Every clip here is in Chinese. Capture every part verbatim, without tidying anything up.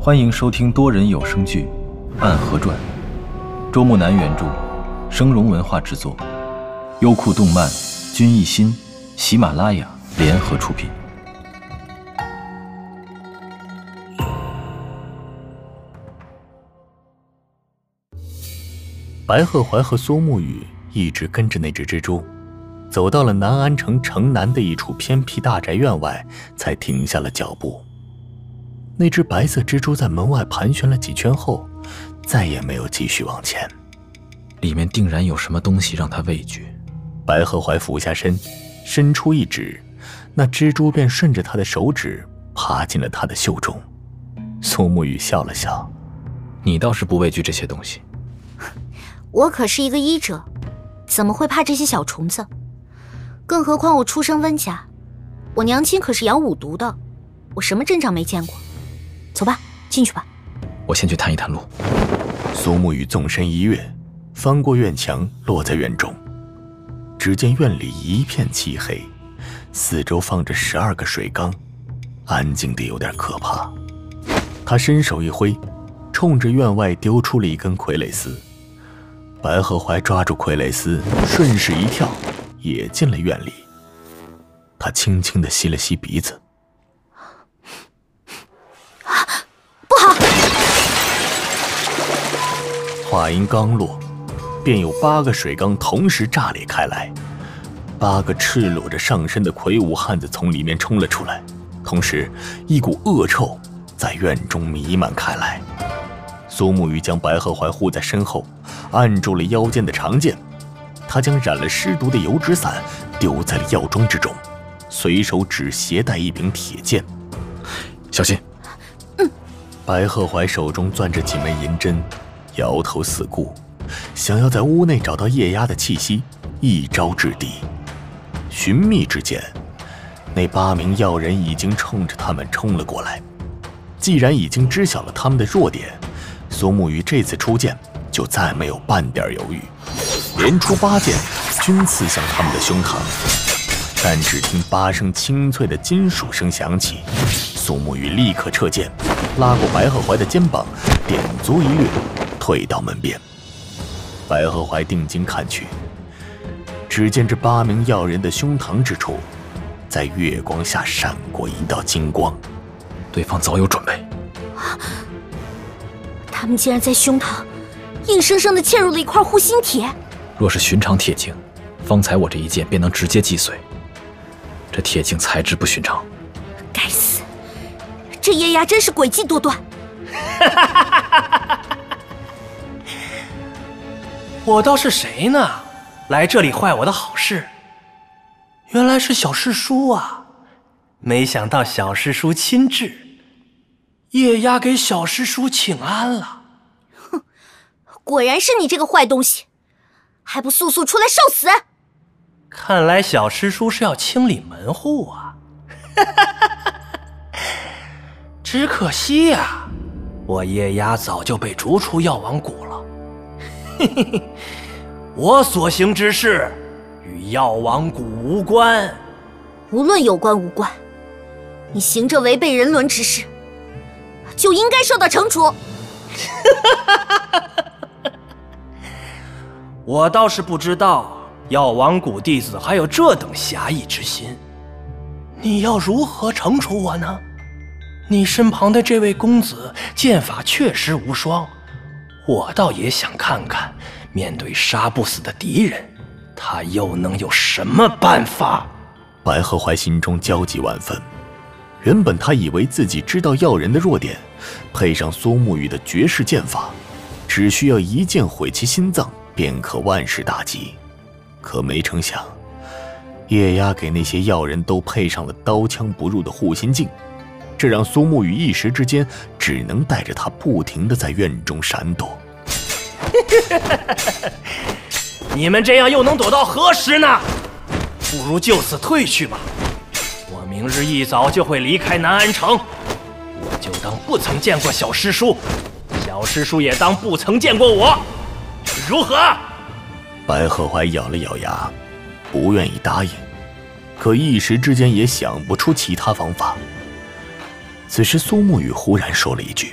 欢迎收听多人有声剧《暗河传》，周木南原著，生荣文化制作，优酷动漫、君艺心、喜马拉雅联合出品。 白鹤怀和苏沐雨一直跟着那只蜘蛛，走到了南安城城南的一处偏僻大宅院外，才停下了脚步。那只白色蜘蛛在门外盘旋了几圈后，再也没有继续往前。 里面定然有什么东西让他畏惧。 白鹤怀俯下身，伸出一指，那蜘蛛便顺着他的手指爬进了他的袖中。苏沐雨笑了笑：“ 你倒是不畏惧这些东西。” 我可是一个医者，怎么会怕这些小虫子？更何况我出身温家，我娘亲可是养五毒的，我什么阵仗没见过。走吧，进去吧。 我先去探一探路。 苏沐雨纵身一跃，翻过院墙，落在院中。只见院里一片漆黑，四周放着十二个水缸，安静得有点可怕。他伸手一挥，冲着院外丢出了一根傀儡丝。白鹤怀抓住傀儡丝，顺势一跳，也进了院里。他轻轻地吸了吸鼻子， 不好！ 话音刚落，便有八个水缸同时炸裂开来，八个赤裸着上身的魁梧汉子从里面冲了出来，同时一股恶臭在院中弥漫开来。苏沐雨将白鹤怀护在身后，按住了腰间的长剑。他将染了尸毒的油纸伞丢在了药庄之中，随手只携带一柄铁剑。 小心！ 嗯。 白鹤怀手中攥着几枚银针，摇头四顾，想要在屋内找到液压的气息，一招制敌。寻觅之间，那八名药人已经冲着他们冲了过来。既然已经知晓了他们的弱点，苏沐雨这次出剑就再没有半点犹豫，连出八剑均刺向他们的胸膛。但只听八声清脆的金属声响起，苏沐雨立刻撤剑，拉过白鹤怀的肩膀，点足一掠，退到门边。白鹤怀定睛看去，只见这八名药人的胸膛之处，在月光下闪过一道金光。 对方早有准备。 他们竟然在胸膛硬生生地嵌入了一块护心铁。 若是寻常铁镜，方才我这一剑便能直接击碎。这铁镜材质不寻常。 该死，这叶牙真是诡计多端。 我倒是谁呢？来这里坏我的好事。原来是小师叔啊！没想到小师叔亲至。叶丫给小师叔请安了。 哼，果然是你这个坏东西，还不速速出来受死！ 看来小师叔是要清理门户啊。只可惜呀、啊，我叶丫早就被逐出药王谷了。嘿嘿嘿，我所行之事与药王谷无关。 无论有关无关，你行这违背人伦之事，就应该受到惩处。 我倒是不知道药王谷弟子还有这等侠义之心。你要如何惩处我呢？你身旁的这位公子剑法确实无双，我倒也想看看，面对杀不死的敌人，他又能有什么办法？ 白鹤怀心中焦急万分。原本他以为自己知道药人的弱点，配上苏沐雨的绝世剑法，只需要一剑毁其心脏，便可万事大吉。可没成想，叶压给那些药人都配上了刀枪不入的护心镜，这让苏沐雨一时之间只能带着他不停地在院中闪躲。 你们这样又能躲到何时呢？不如就此退去吧。我明日一早就会离开南安城，我就当不曾见过小师叔，小师叔也当不曾见过我，如何？ 白鹤怀咬了咬牙，不愿意答应，可一时之间也想不出其他方法。此时苏沐雨忽然说了一句：“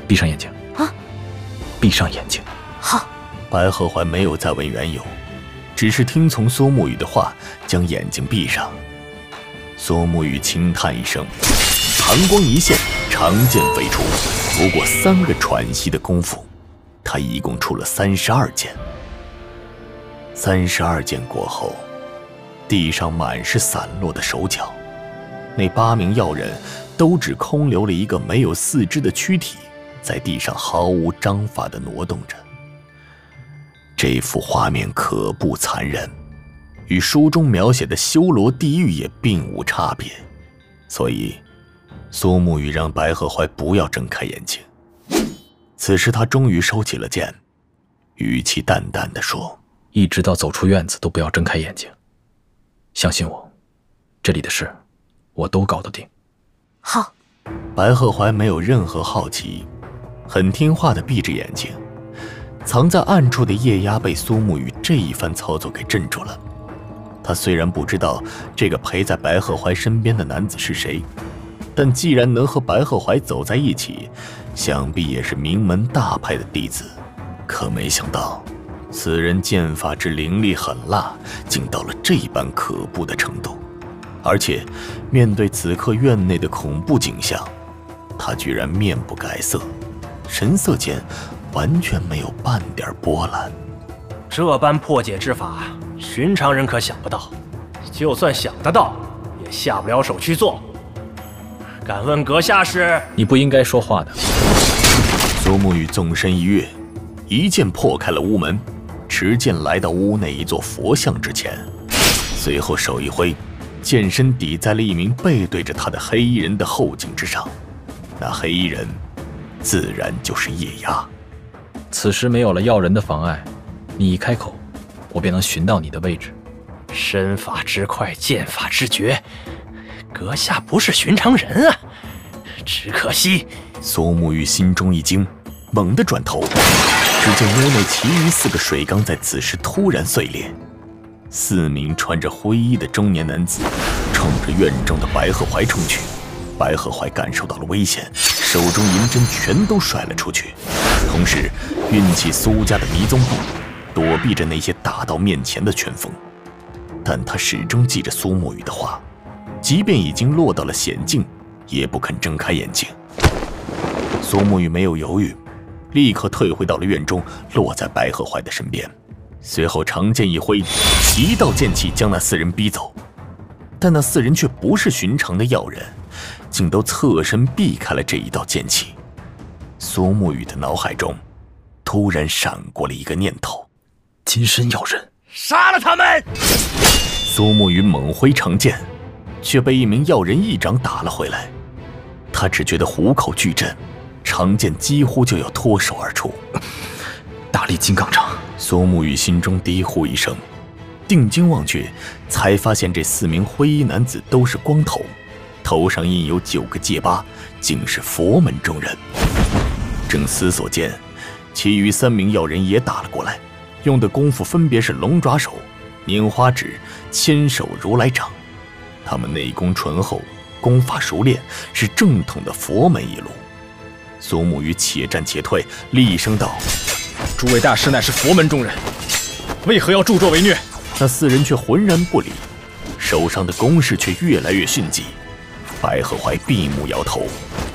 闭上眼睛。 啊！ 闭上眼睛。 好。 白鹤怀没有再问缘由，只是听从苏沐雨的话，将眼睛闭上。苏沐雨轻叹一声，寒光一现，长剑飞出。不过三个喘息的功夫，他一共出了三十二剑。三十二剑过后，地上满是散落的手脚，那八名药人都只空留了一个没有四肢的躯体，在地上毫无章法地挪动着。这幅画面可怖残忍，与书中描写的修罗地狱也并无差别，所以苏沐雨让白鹤怀不要睁开眼睛。此时他终于收起了剑，语气淡淡地说：“ 一直到走出院子都不要睁开眼睛，相信我，这里的事我都搞得定。” 好。 白鹤怀没有任何好奇，很听话地闭着眼睛。藏在暗处的叶鸦被苏沐雨这一番操作给镇住了。他虽然不知道这个陪在白鹤怀身边的男子是谁，但既然能和白鹤怀走在一起，想必也是名门大派的弟子。可没想到，此人剑法之凌厉狠辣，竟到了这般可怖的程度。而且，面对此刻院内的恐怖景象，他居然面不改色，神色间完全没有半点波澜。 这般破解之法，寻常人可想不到，就算想得到，也下不了手去做。敢问阁下是？ 你不应该说话的。 苏沐雨纵身一跃，一剑破开了屋门，持剑来到屋内一座佛像之前，随后手一挥，剑身抵在了一名背对着他的黑衣人的后颈之上。那黑衣人自然就是叶鸦。 此时没有了药人的妨碍，你一开口，我便能寻到你的位置。 身法之快，剑法之绝，阁下不是寻常人啊！只可惜…… 苏沐雨心中一惊，猛地转头，只见屋内其余四个水缸在此时突然碎裂，四名穿着灰衣的中年男子冲着院中的白鹤怀冲去。白鹤怀感受到了危险，手中银针全都甩了出去，同时运起苏家的迷踪步，躲避着那些打到面前的拳风。但他始终记着苏沐雨的话，即便已经落到了险境，也不肯睁开眼睛。苏沐雨没有犹豫，立刻退回到了院中，落在白鹤怀的身边，随后长剑一挥，一道剑气将那四人逼走。但那四人却不是寻常的药人，竟都侧身避开了这一道剑气。苏沐雨的脑海中突然闪过了一个念头： 金身药人， 杀了他们！ 苏沐雨猛挥长剑，却被一名药人一掌打了回来。他只觉得虎口巨震，长剑几乎就要脱手而出。 大力金刚掌！ 苏沐雨心中低呼一声，定睛望去，才发现这四名灰衣男子都是光头，头上印有九个戒疤，竟是佛门中人。正思索间，其余三名药人也打了过来，用的功夫分别是龙爪手、拈花指、千手如来掌。他们内功醇厚，功法熟练，是正统的佛门一路。苏沐雨且战且退，厉声道：“ 诸位大师乃是佛门中人，为何要助纣为虐？” 那四人却浑然不理，手上的攻势却越来越迅疾。白鹤怀闭目摇头：“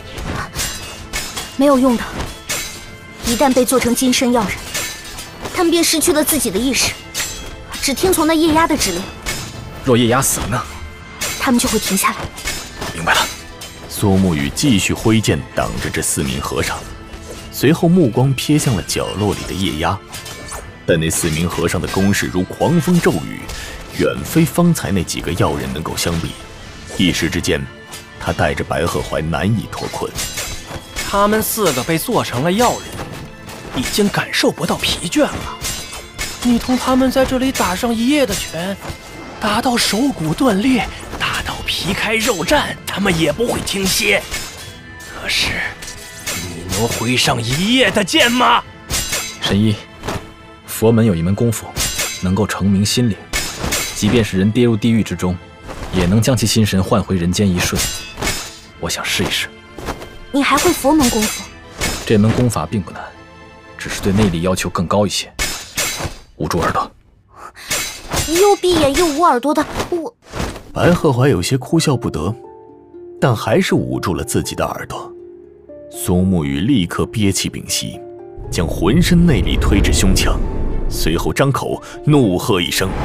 没有用的，一旦被做成金身药人，他们便失去了自己的意识，只听从那叶鸦的指令。 若叶鸦死了呢？ 他们就会停下来。” 明白了。 苏沐雨继续挥剑挡着这四名和尚，随后目光瞥向了角落里的叶鸦。但那四名和尚的攻势如狂风骤雨，远非方才那几个药人能够相比。一时之间，他带着白鹤怀难以脱困。 他们四个被做成了药人，已经感受不到疲倦了。你同他们在这里打上一夜的拳，打到手骨断裂，打到皮开肉绽，他们也不会停歇。可是，你能挥上一夜的剑吗？ 神医，佛门有一门功夫，能够成明心灵，即便是人跌入地狱之中，也能将其心神换回人间一瞬。我想试一试。 你还会佛门功夫？ 这门功法并不难，只是对内力要求更高一些。捂住耳朵。 又闭眼又捂耳朵的我。 白鹤怀有些哭笑不得，但还是捂住了自己的耳朵。苏沐雨立刻憋气屏息，将浑身内力推至胸腔，随后张口怒喝一声。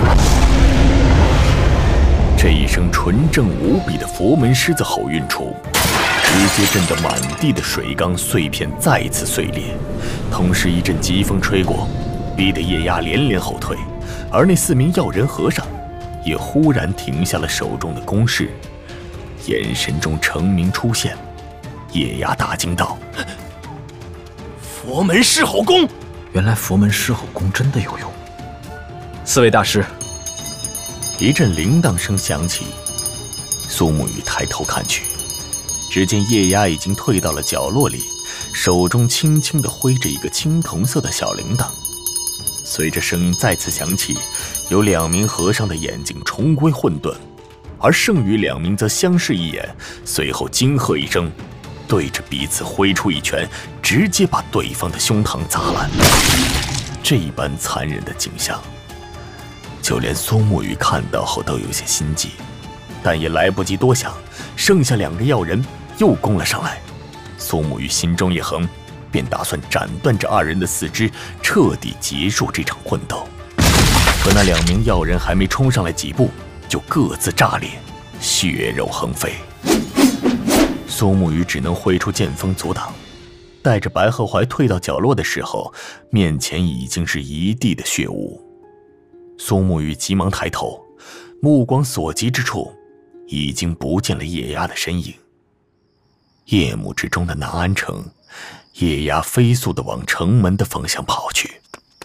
这一声纯正无比的佛门狮子吼运出，直接震得满地的水缸碎片再次碎裂，同时一阵疾风吹过，逼得叶压连连后退，而那四名药人和尚也忽然停下了手中的攻势，眼神中澄明出现。叶压大惊道：“ 佛门狮吼功！ 原来佛门狮吼功真的有用。”四位大师。 一阵铃铛声响起，苏沐雨抬头看去，只见叶压已经退到了角落里，手中轻轻地挥着一个青铜色的小铃铛。随着声音再次响起，有两名和尚的眼睛重归混沌，而剩余两名则相视一眼，随后惊喝一声，对着彼此挥出一拳，直接把对方的胸膛砸烂。这般残忍的景象，就连苏沐雨看到后都有些心悸，但也来不及多想，剩下两个药人又攻了上来。苏沐雨心中一横，便打算斩断这二人的四肢，彻底结束这场混斗。可那两名药人还没冲上来几步，就各自炸裂，血肉横飞。苏沐雨只能挥出剑锋阻挡，带着白鹤怀退到角落的时候，面前已经是一地的血污。苏沐雨急忙抬头，目光所及之处，已经不见了叶压的身影。夜幕之中的南安城，叶压飞速地往城门的方向跑去。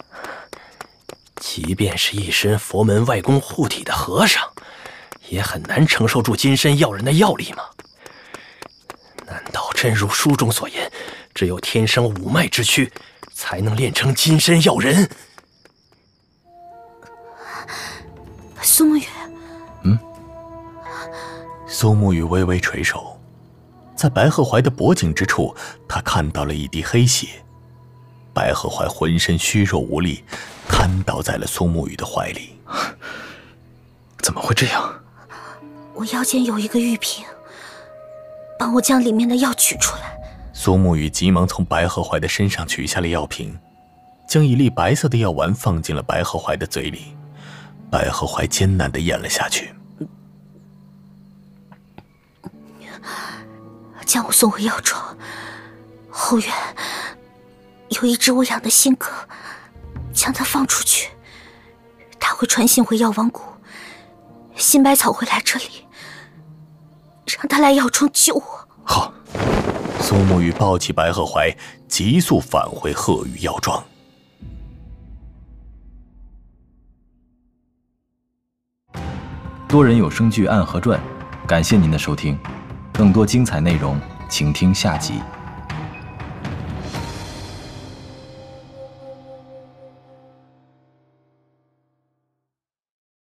即便是一身佛门外功护体的和尚，也很难承受住金身药人的药力吗？难道真如书中所言，只有天生五脉之躯，才能练成金身药人？ 苏沐雨。 嗯。苏沐雨微微垂首，在白鹤怀的脖颈之处，他看到了一滴黑血。白鹤怀浑身虚弱无力，瘫倒在了苏沐雨的怀里。 怎么会这样？ 我腰间有一个玉瓶，帮我将里面的药取出来。 苏沐雨急忙从白鹤怀的身上取下了药瓶，将一粒白色的药丸放进了白鹤怀的嘴里。白鹤怀艰难地咽了下去。 将我送回药庄，后院有一只我养的新鸽，将它放出去，它会传信回药王谷。新百草会来这里，让它来药庄救我。 好。苏沐雨抱起白鹤怀，急速返回鹤羽药庄。 多人有声剧《暗河传》，感谢您的收听，更多精彩内容，请听下集。